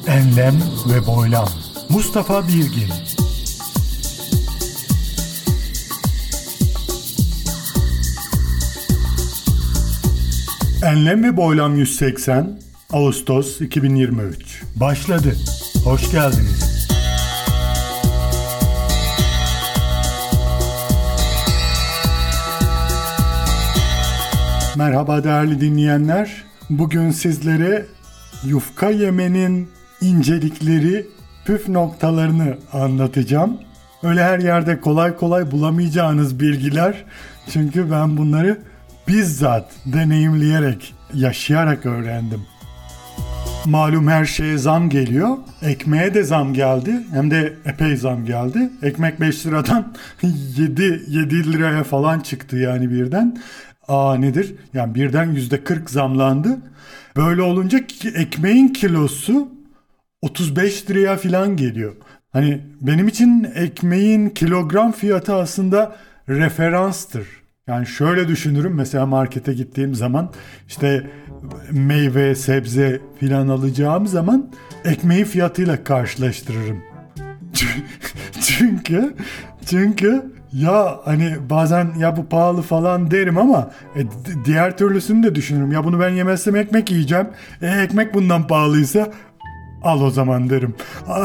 Enlem ve Boylam. Mustafa Birgin. Enlem ve Boylam 180 Ağustos 2023 başladı. Hoş geldiniz. Merhaba değerli dinleyenler. Bugün sizlere yufka yemenin incelikleri, püf noktalarını anlatacağım. Öyle her yerde kolay kolay bulamayacağınız bilgiler. Çünkü ben bunları bizzat deneyimleyerek, yaşayarak öğrendim. Malum her şeye zam geliyor. Ekmeğe de zam geldi. Hem de epey zam geldi. Ekmek 5 liradan 7 liraya falan çıktı yani birden. Nedir? Yani birden %40 zamlandı. Böyle olunca ekmeğin kilosu 35 liraya falan geliyor. Hani benim için ekmeğin kilogram fiyatı aslında referanstır. Yani şöyle düşünürüm, mesela markete gittiğim zaman işte meyve, sebze filan alacağım zaman ekmeğin fiyatıyla karşılaştırırım. Çünkü ya hani bazen ya bu pahalı falan derim ama diğer türlüsünü de düşünürüm. Ya bunu ben yemezsem ekmek yiyeceğim. Ekmek bundan pahalıysa al o zaman derim.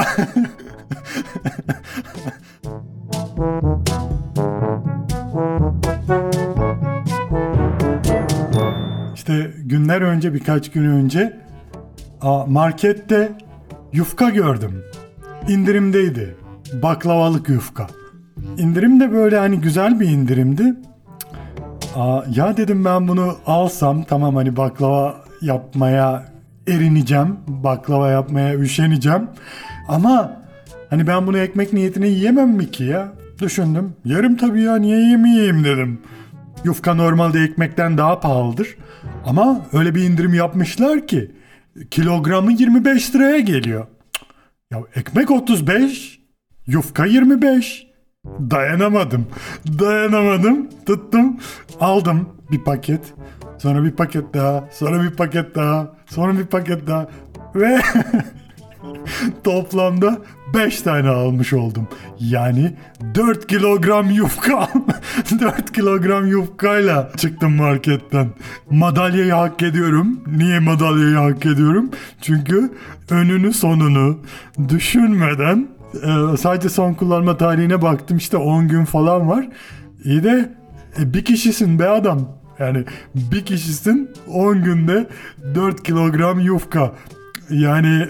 İşte birkaç gün önce markette yufka gördüm. İndirimdeydi. Baklavalık yufka. İndirim de böyle hani güzel bir indirimdi. Ya dedim ben bunu alsam, tamam hani baklava yapmaya erineceğim. Baklava yapmaya üşeneceğim. Ama hani ben bunu ekmek niyetine yiyemem mi ki ya? Düşündüm. Yerim tabii ya, niye yemeyeyim dedim. Yufka normalde ekmekten daha pahalıdır. Ama öyle bir indirim yapmışlar ki kilogramı 25 liraya geliyor. Ya ekmek 35, yufka 25. Dayanamadım. Tuttum. Aldım bir paket. Sonra bir paket daha. Sonra bir paket daha. Sonra bir paket daha. Ve toplamda 5 tane almış oldum. Yani 4 kilogram yufka. 4 kilogram yufkayla çıktım marketten. Madalyayı hak ediyorum. Niye madalyayı hak ediyorum? Çünkü önünü sonunu düşünmeden sadece son kullanma tarihine baktım, işte 10 gün falan var. İyi de bir kişisin be adam. Yani bir kişisin, 10 günde 4 kilogram yufka. Yani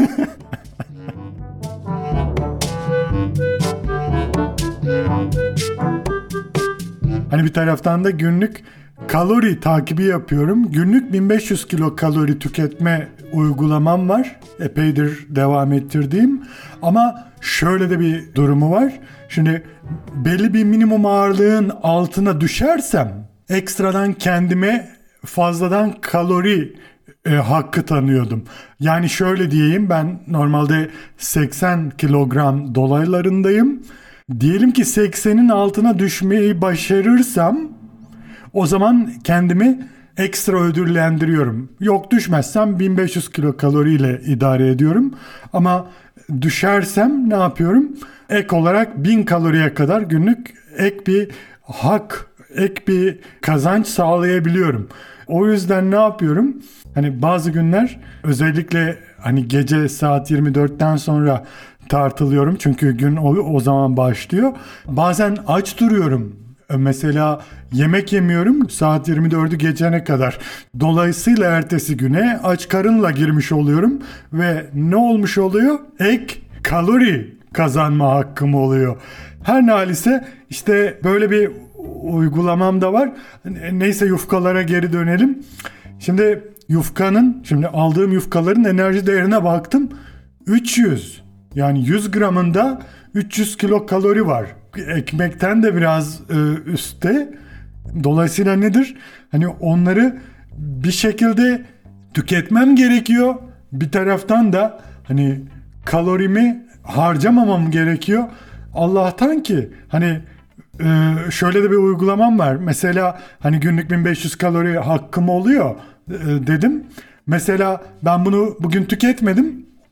hani bir taraftan da günlük kalori takibi yapıyorum. Günlük 1500 kilokalori tüketme uygulamam var. Epeydir devam ettirdiğim. Ama şöyle de bir durumu var. Şimdi belli bir minimum ağırlığın altına düşersem ekstradan kendime fazladan kalori hakkı tanıyordum. Yani şöyle diyeyim, ben normalde 80 kilogram dolaylarındayım. Diyelim ki 80'in altına düşmeyi başarırsam o zaman kendimi ekstra ödüllendiriyorum. Yok, düşmezsem 1500 kilokaloriyle idare ediyorum. Ama düşersem ne yapıyorum? Ek olarak 1000 kaloriye kadar günlük ek bir hak, ek bir kazanç sağlayabiliyorum. O yüzden ne yapıyorum? Hani bazı günler özellikle hani gece saat 24'ten sonra tartılıyorum. Çünkü gün o zaman başlıyor. Bazen aç duruyorum. Mesela yemek yemiyorum saat 24'ü geçene kadar. Dolayısıyla ertesi güne aç karınla girmiş oluyorum. Ve ne olmuş oluyor? Ek kalori kazanma hakkım oluyor. Her nalise işte böyle bir uygulamam da var. Neyse, yufkalara geri dönelim. Şimdi aldığım yufkaların enerji değerine baktım. 300. Yani 100 gramında 300 kilokalori var. Ekmekten de biraz üstte. Dolayısıyla nedir? Hani onları bir şekilde tüketmem gerekiyor. Bir taraftan da hani kalorimi harcamamam gerekiyor. Allah'tan ki hani şöyle de bir uygulamam var. Mesela hani günlük 1500 kalori hakkım oluyor dedim. Mesela ben bunu bugün tüketmedim.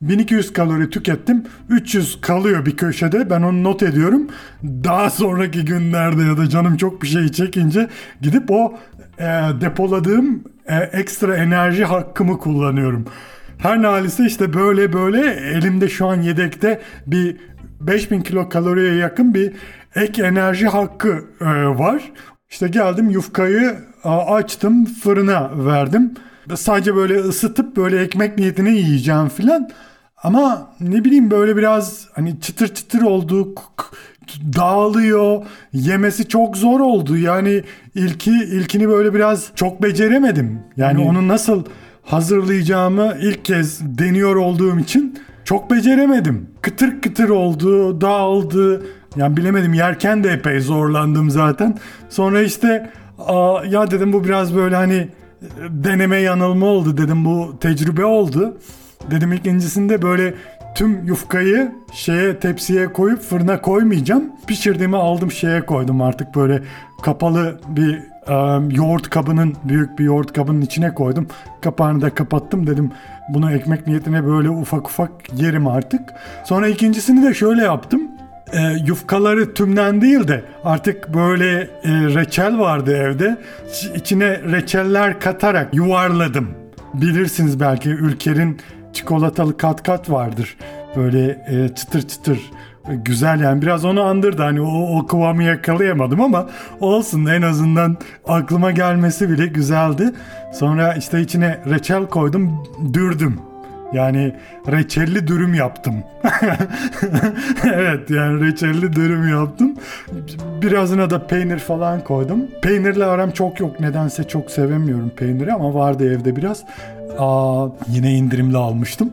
1200 kalori tükettim. 300 kalıyor bir köşede. Ben onu not ediyorum. Daha sonraki günlerde ya da canım çok bir şey çekince gidip o depoladığım ekstra enerji hakkımı kullanıyorum. Her nalise işte böyle elimde şu an yedekte bir 5000 kilokaloriye yakın bir ek enerji hakkı var. İşte geldim yufkayı açtım, fırına verdim. Sadece böyle ısıtıp böyle ekmek niyetine yiyeceğim filan. Ama ne bileyim böyle biraz hani çıtır çıtır oldu, dağılıyor, yemesi çok zor oldu. Yani ilkini böyle biraz çok beceremedim. Yani onu nasıl hazırlayacağımı ilk kez deniyor olduğum için çok beceremedim. Kıtır kıtır oldu, dağıldı. Yani bilemedim, yerken de epey zorlandım zaten. Sonra işte ya dedim bu biraz böyle hani deneme yanılma oldu dedim, bu tecrübe oldu. Dedim ikincisinde böyle tüm yufkayı tepsiye koyup fırına koymayacağım. Pişirdiğimi aldım koydum, artık böyle kapalı bir yoğurt kabının, büyük bir yoğurt kabının içine koydum. Kapağını da kapattım, dedim bunu ekmek niyetine böyle ufak ufak yerim artık. Sonra ikincisini de şöyle yaptım. Yufkaları tümden değil de artık böyle reçel vardı evde. İçine reçeller katarak yuvarladım. Bilirsiniz belki, Ülker'in çikolatalı kat kat vardır. Böyle çıtır çıtır güzel, yani biraz onu andırdı. Hani o kıvamı yakalayamadım ama olsun, en azından aklıma gelmesi bile güzeldi. Sonra işte içine reçel koydum, dürdüm. Yani reçelli dürüm yaptım. Evet, yani reçelli dürüm yaptım. Birazına da peynir falan koydum. Peynirle aram çok yok. Nedense çok sevemiyorum peyniri ama vardı evde biraz. Yine indirimli almıştım.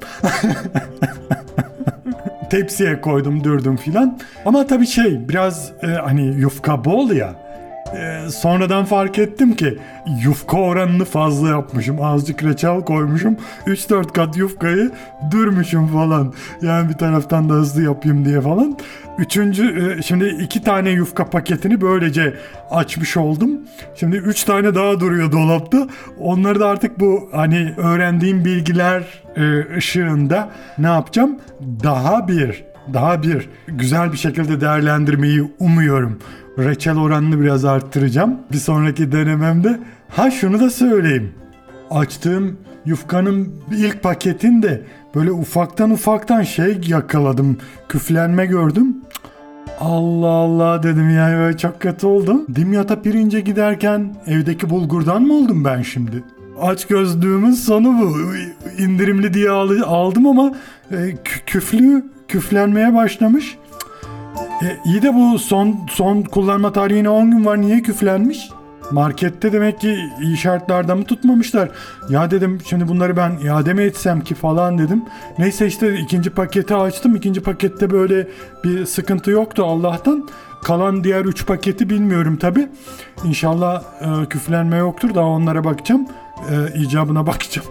Tepsiye koydum, dürdüm filan. Ama tabii biraz hani yufka bol ya. Sonradan fark ettim ki yufka oranını fazla yapmışım. Azıcık reçel koymuşum. 3-4 kat yufkayı dürmüşüm falan. Yani bir taraftan da hızlı yapayım diye falan. Şimdi 2 tane yufka paketini böylece açmış oldum. Şimdi 3 tane daha duruyor dolapta. Onları da artık bu hani öğrendiğim bilgiler ışığında ne yapacağım? Daha bir güzel bir şekilde değerlendirmeyi umuyorum. Reçel oranını biraz arttıracağım bir sonraki denememde. Şunu da söyleyeyim. Açtığım yufkanın ilk paketinde böyle ufaktan yakaladım. Küflenme gördüm. Allah Allah dedim, yani böyle çok kötü oldum. Dimyat'a pirince giderken evdeki bulgurdan mı oldum ben şimdi? Aç gözlüğümün sonu bu. İndirimli diye aldım ama küflenmeye başlamış. İyi de bu son kullanma tarihine 10 gün var. Niye küflenmiş? Markette demek ki iyi şartlarda mı tutmamışlar? Ya dedim şimdi bunları ben iade mi etsem ki falan dedim. Neyse işte ikinci paketi açtım. İkinci pakette böyle bir sıkıntı yoktu Allah'tan. Kalan diğer 3 paketi bilmiyorum tabi. İnşallah küflenme yoktur. Daha onlara bakacağım. İcabına bakacağım.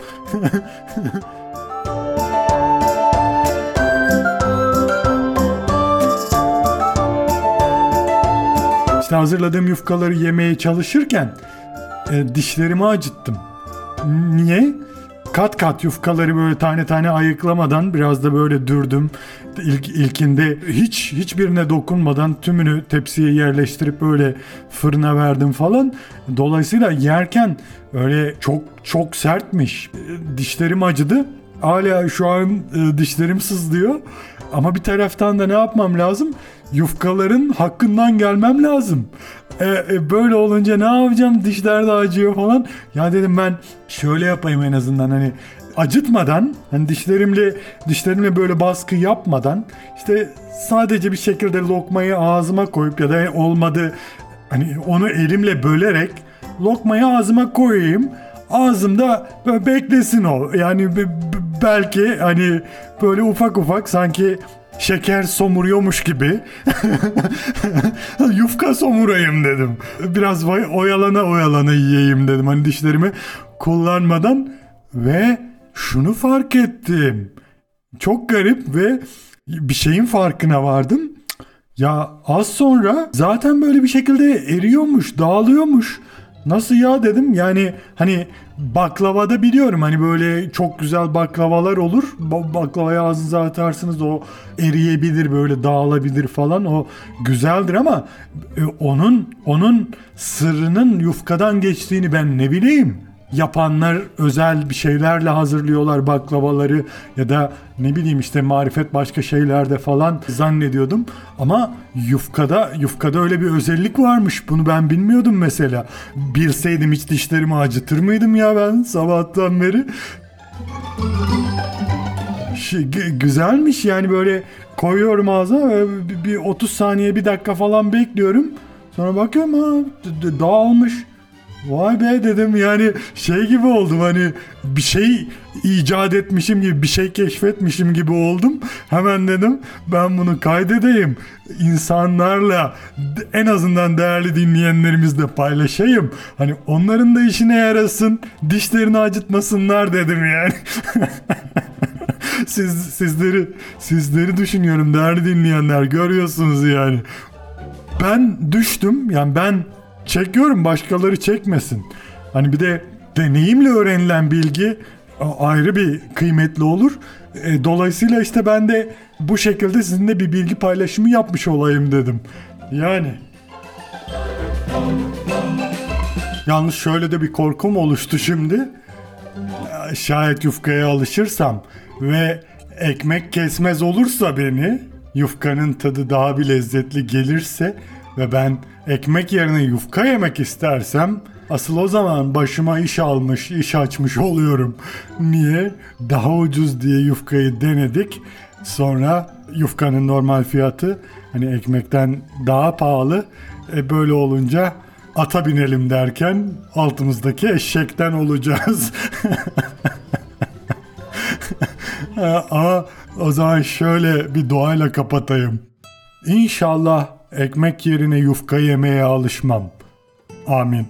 İşte hazırladığım yufkaları yemeye çalışırken dişlerimi acıttım. Niye? Kat kat yufkaları böyle tane tane ayıklamadan biraz da böyle dürdüm. İlkinde hiçbirine dokunmadan tümünü tepsiye yerleştirip böyle fırına verdim falan. Dolayısıyla yerken öyle çok sertmiş. Dişlerim acıdı. Hala şu an dişlerim sızlıyor. Ama bir taraftan da ne yapmam lazım? Yufkaların hakkından gelmem lazım. Böyle olunca ne yapacağım? Dişler de acıyor falan. Ya dedim ben şöyle yapayım en azından, hani acıtmadan, hani dişlerimle böyle baskı yapmadan, işte sadece bir şekilde lokmayı ağzıma koyup ya da olmadı hani onu elimle bölerek lokmayı ağzıma koyayım. Ağzımda böyle beklesin o. Yani belki hani böyle ufak ufak sanki şeker somuruyormuş gibi yufka somurayım dedim. Biraz oyalana yiyeyim dedim. Hani dişlerimi kullanmadan ve şunu fark ettim. Çok garip ve bir şeyin farkına vardım. Ya az sonra zaten böyle bir şekilde eriyormuş, dağılıyormuş. Nasıl ya dedim. Yani hani baklavada biliyorum hani böyle çok güzel baklavalar olur. Baklavayı ağzınıza atarsınız, o eriyebilir, böyle dağılabilir falan, o güzeldir ama onun sırrının yufkadan geçtiğini ben ne bileyim. Yapanlar özel bir şeylerle hazırlıyorlar baklavaları ya da ne bileyim işte marifet başka şeylerde falan zannediyordum. Ama yufkada öyle bir özellik varmış. Bunu ben bilmiyordum mesela. Bilseydim hiç dişlerimi acıtır mıydım ya ben sabahtan beri? Güzelmiş yani, böyle koyuyorum ağza, bir 30 saniye, bir dakika falan bekliyorum. Sonra bakıyorum, ha dağılmış. Vay be dedim, yani şey gibi oldum, hani bir şey icat etmişim gibi, bir şey keşfetmişim gibi oldum. Hemen dedim ben bunu kaydedeyim. İnsanlarla, en azından değerli dinleyenlerimizle paylaşayım. Hani onların da işine yarasın, dişlerini acıtmasınlar dedim yani. Sizleri düşünüyorum değerli dinleyenler, görüyorsunuz yani. Ben düştüm, yani ben çekiyorum, başkaları çekmesin. Hani bir de deneyimle öğrenilen bilgi ayrı bir kıymetli olur. Dolayısıyla işte ben de bu şekilde sizinle bir bilgi paylaşımı yapmış olayım dedim. Yani. Yalnız şöyle de bir korkum oluştu şimdi. Şayet yufkaya alışırsam ve ekmek kesmez olursa beni, yufkanın tadı daha bir lezzetli gelirse ve ben ekmek yerine yufka yemek istersem, asıl o zaman başıma iş açmış oluyorum. Niye? Daha ucuz diye yufkayı denedik. Sonra yufkanın normal fiyatı hani ekmekten daha pahalı. Böyle olunca ata binelim derken altımızdaki eşekten olacağız. Ama o zaman şöyle bir duayla kapatayım. İnşallah ekmek yerine yufka yemeye alışmam. Amin.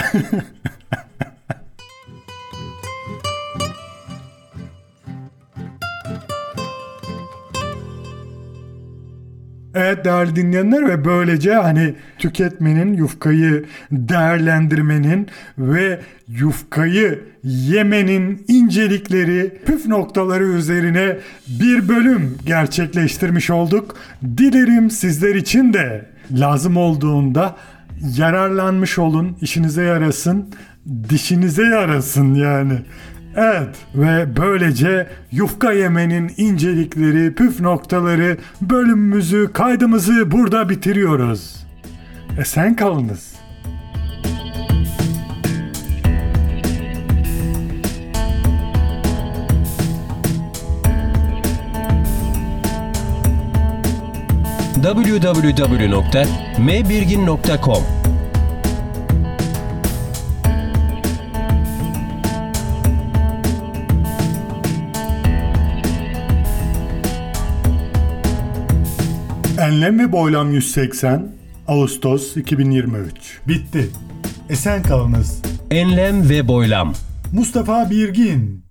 Evet değerli dinleyenler, ve böylece hani tüketmenin, yufkayı değerlendirmenin ve yufkayı yemenin incelikleri, püf noktaları üzerine bir bölüm gerçekleştirmiş olduk. Dilerim sizler için de lazım olduğunda yararlanmış olun, işinize yarasın, dişinize yarasın yani. Evet, ve böylece yufka yemenin incelikleri, püf noktaları bölümümüzü, kaydımızı burada bitiriyoruz. Esen kalınız. www.mbirgin.com Enlem ve boylam 180, Ağustos 2023. Bitti. Esen kalınız. Enlem ve boylam. Mustafa Birgin.